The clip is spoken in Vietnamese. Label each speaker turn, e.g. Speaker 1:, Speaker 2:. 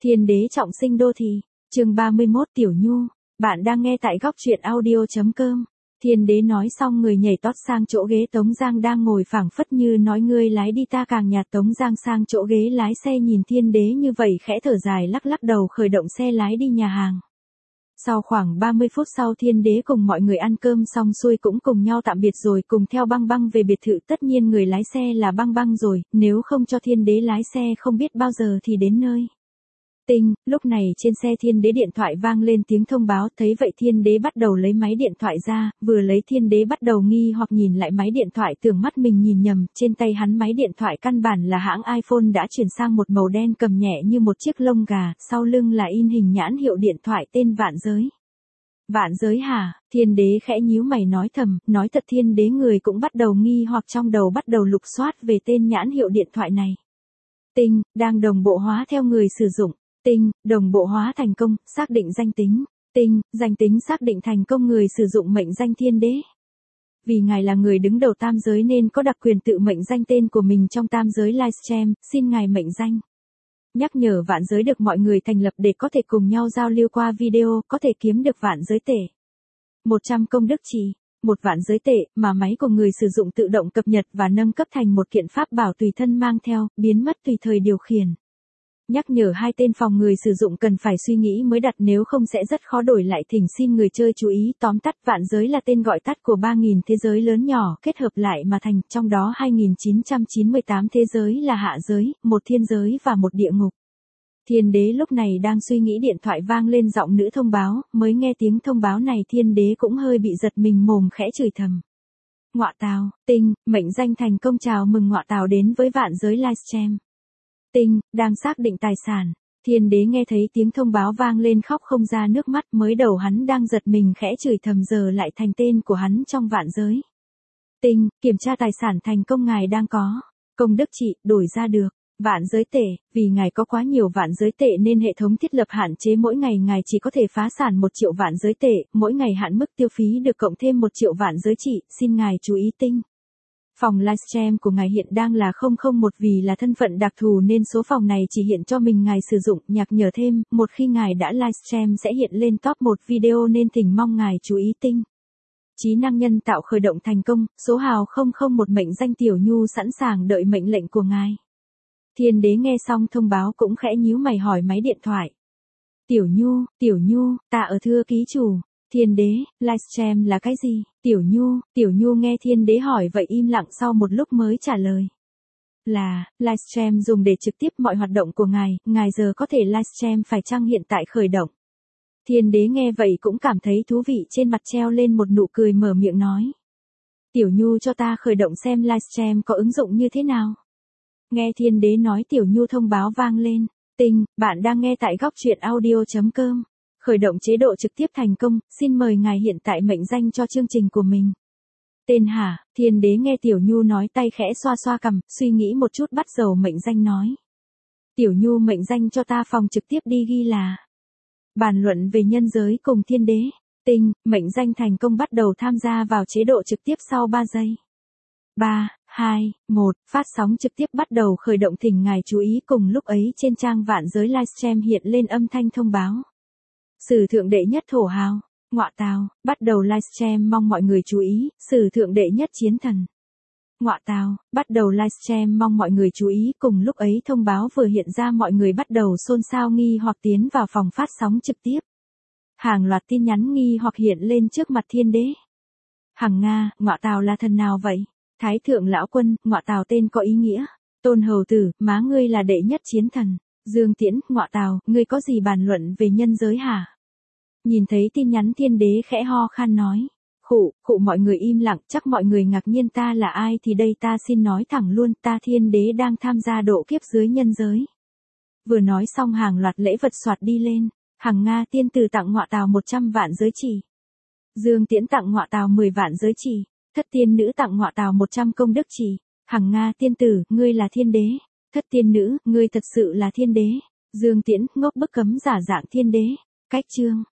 Speaker 1: Thiên đế trọng sinh đô thị, chương 31 Tiểu Nhu, bạn đang nghe tại góc truyện audio.com. Thiên đế nói xong người nhảy tót sang chỗ ghế Tống Giang đang ngồi phảng phất như nói ngươi lái đi ta càng nhạt. Tống Giang sang chỗ ghế lái xe nhìn thiên đế như vậy khẽ thở dài lắc lắc đầu khởi động xe lái đi nhà hàng. Sau khoảng 30 phút sau thiên đế cùng mọi người ăn cơm xong xuôi cũng cùng nhau tạm biệt rồi cùng theo băng băng về biệt thự. Tất nhiên người lái xe là băng băng rồi, nếu không cho thiên đế lái xe không biết bao giờ thì đến nơi. Tinh, lúc này trên xe thiên đế điện thoại vang lên tiếng thông báo, thấy vậy thiên đế bắt đầu lấy máy điện thoại ra, vừa lấy thiên đế bắt đầu nghi hoặc nhìn lại máy điện thoại tưởng mắt mình nhìn nhầm, trên tay hắn máy điện thoại căn bản là hãng iPhone đã chuyển sang một màu đen cầm nhẹ như một chiếc lông gà, sau lưng là in hình nhãn hiệu điện thoại tên Vạn Giới. Vạn Giới hả? Thiên đế khẽ nhíu mày nói thầm, nói thật thiên đế người cũng bắt đầu nghi hoặc trong đầu bắt đầu lục soát về tên nhãn hiệu điện thoại này. Tinh, đang đồng bộ hóa theo người sử dụng. Tinh, đồng bộ hóa thành công, xác định danh tính. Tinh, danh tính xác định thành công người sử dụng mệnh danh thiên đế. Vì ngài là người đứng đầu tam giới nên có đặc quyền tự mệnh danh tên của mình trong tam giới livestream, xin ngài mệnh danh. Nhắc nhở Vạn Giới được mọi người thành lập để có thể cùng nhau giao lưu qua video, có thể kiếm được Vạn Giới tệ. 100 công đức trì, một Vạn Giới tệ mà máy của người sử dụng tự động cập nhật và nâng cấp thành một kiện pháp bảo tùy thân mang theo, biến mất tùy thời điều khiển. Nhắc nhở hai tên phòng người sử dụng cần phải suy nghĩ mới đặt nếu không sẽ rất khó đổi lại, thỉnh xin người chơi chú ý. Tóm tắt Vạn Giới là tên gọi tắt của 3.000 thế giới lớn nhỏ kết hợp lại mà thành, trong đó 2.998 thế giới là hạ giới, một thiên giới và một địa ngục. Thiên đế lúc này đang suy nghĩ điện thoại vang lên giọng nữ thông báo, mới nghe tiếng thông báo này thiên đế cũng hơi bị giật mình mồm khẽ chửi thầm. Ngọa tào, Tinh, mệnh danh thành công chào mừng ngọa tào đến với Vạn Giới livestream. Tinh, đang xác định tài sản. Thiên đế nghe thấy tiếng thông báo vang lên khóc không ra nước mắt, mới đầu hắn đang giật mình khẽ chửi thầm giờ lại thành tên của hắn trong Vạn Giới. Tinh, kiểm tra tài sản thành công ngài đang có. Công đức trị, đổi ra được. Vạn Giới tệ, vì ngài có quá nhiều Vạn Giới tệ nên hệ thống thiết lập hạn chế mỗi ngày ngài chỉ có thể phá sản 1 triệu Vạn Giới tệ, mỗi ngày hạn mức tiêu phí được cộng thêm 1 triệu Vạn Giới trị, xin ngài chú ý. Tinh. Phòng livestream của ngài hiện đang là 001 vì là thân phận đặc thù nên số phòng này chỉ hiện cho mình ngài sử dụng, nhắc nhở thêm, một khi ngài đã livestream sẽ hiện lên top 1 video nên thỉnh mong ngài chú ý. Tinh. Trí năng nhân tạo khởi động thành công, số hào 001 mệnh danh Tiểu Nhu sẵn sàng đợi mệnh lệnh của ngài. Thiên đế nghe xong thông báo cũng khẽ nhíu mày hỏi máy điện thoại. Tiểu Nhu, ta ở thưa ký chủ. Thiên đế, livestream là cái gì? Tiểu Nhu nghe thiên đế hỏi vậy im lặng sau một lúc mới trả lời. Là, livestream dùng để trực tiếp mọi hoạt động của ngài giờ có thể livestream phải chăng hiện tại khởi động. Thiên đế nghe vậy cũng cảm thấy thú vị trên mặt treo lên một nụ cười mở miệng nói. Tiểu Nhu cho ta khởi động xem livestream có ứng dụng như thế nào. Nghe thiên đế nói Tiểu Nhu thông báo vang lên. Tinh, bạn đang nghe tại góc truyện audio.com. Khởi động chế độ trực tiếp thành công, xin mời ngài hiện tại mệnh danh cho chương trình của mình. Tên hả? Thiên đế nghe Tiểu Nhu nói tay khẽ xoa xoa cằm, suy nghĩ một chút bắt đầu mệnh danh nói. Tiểu Nhu mệnh danh cho ta phòng trực tiếp đi ghi là. Bàn luận về nhân giới cùng thiên đế. Tinh, mệnh danh thành công bắt đầu tham gia vào chế độ trực tiếp sau 3 giây. 3, 2, 1, phát sóng trực tiếp bắt đầu khởi động thỉnh ngài chú ý cùng lúc ấy trên trang Vạn Giới livestream hiện lên âm thanh thông báo. Sử thượng đệ nhất thổ hào, ngọa tào, bắt đầu livestream mong mọi người chú ý, sử thượng đệ nhất chiến thần. Ngọa tào, bắt đầu livestream mong mọi người chú ý cùng lúc ấy thông báo vừa hiện ra mọi người bắt đầu xôn xao nghi hoặc tiến vào phòng phát sóng trực tiếp. Hàng loạt tin nhắn nghi hoặc hiện lên trước mặt thiên đế. Hằng Nga, ngọa tào là thần nào vậy? Thái thượng lão quân, ngọa tào tên có ý nghĩa. Tôn hầu tử, má ngươi là đệ nhất chiến thần. Dương Tiễn, ngọa tào, ngươi có gì bàn luận về nhân giới hả? Nhìn thấy tin nhắn thiên đế khẽ ho khan nói. Khụ mọi người im lặng, chắc mọi người ngạc nhiên ta là ai thì đây ta xin nói thẳng luôn, ta thiên đế đang tham gia độ kiếp dưới nhân giới. Vừa nói xong hàng loạt lễ vật soạt đi lên. Hằng Nga tiên tử tặng ngọa tào 100 vạn giới chỉ. Dương Tiễn tặng ngọa tào 10 vạn giới chỉ. Thất tiên nữ tặng ngọa tào 100 công đức chỉ. Hằng Nga tiên tử, ngươi là thiên đế. Thất tiên nữ, ngươi thật sự là thiên đế. Dương Tiễn, ngốc bức cấm giả dạng thiên đế. Cách chương.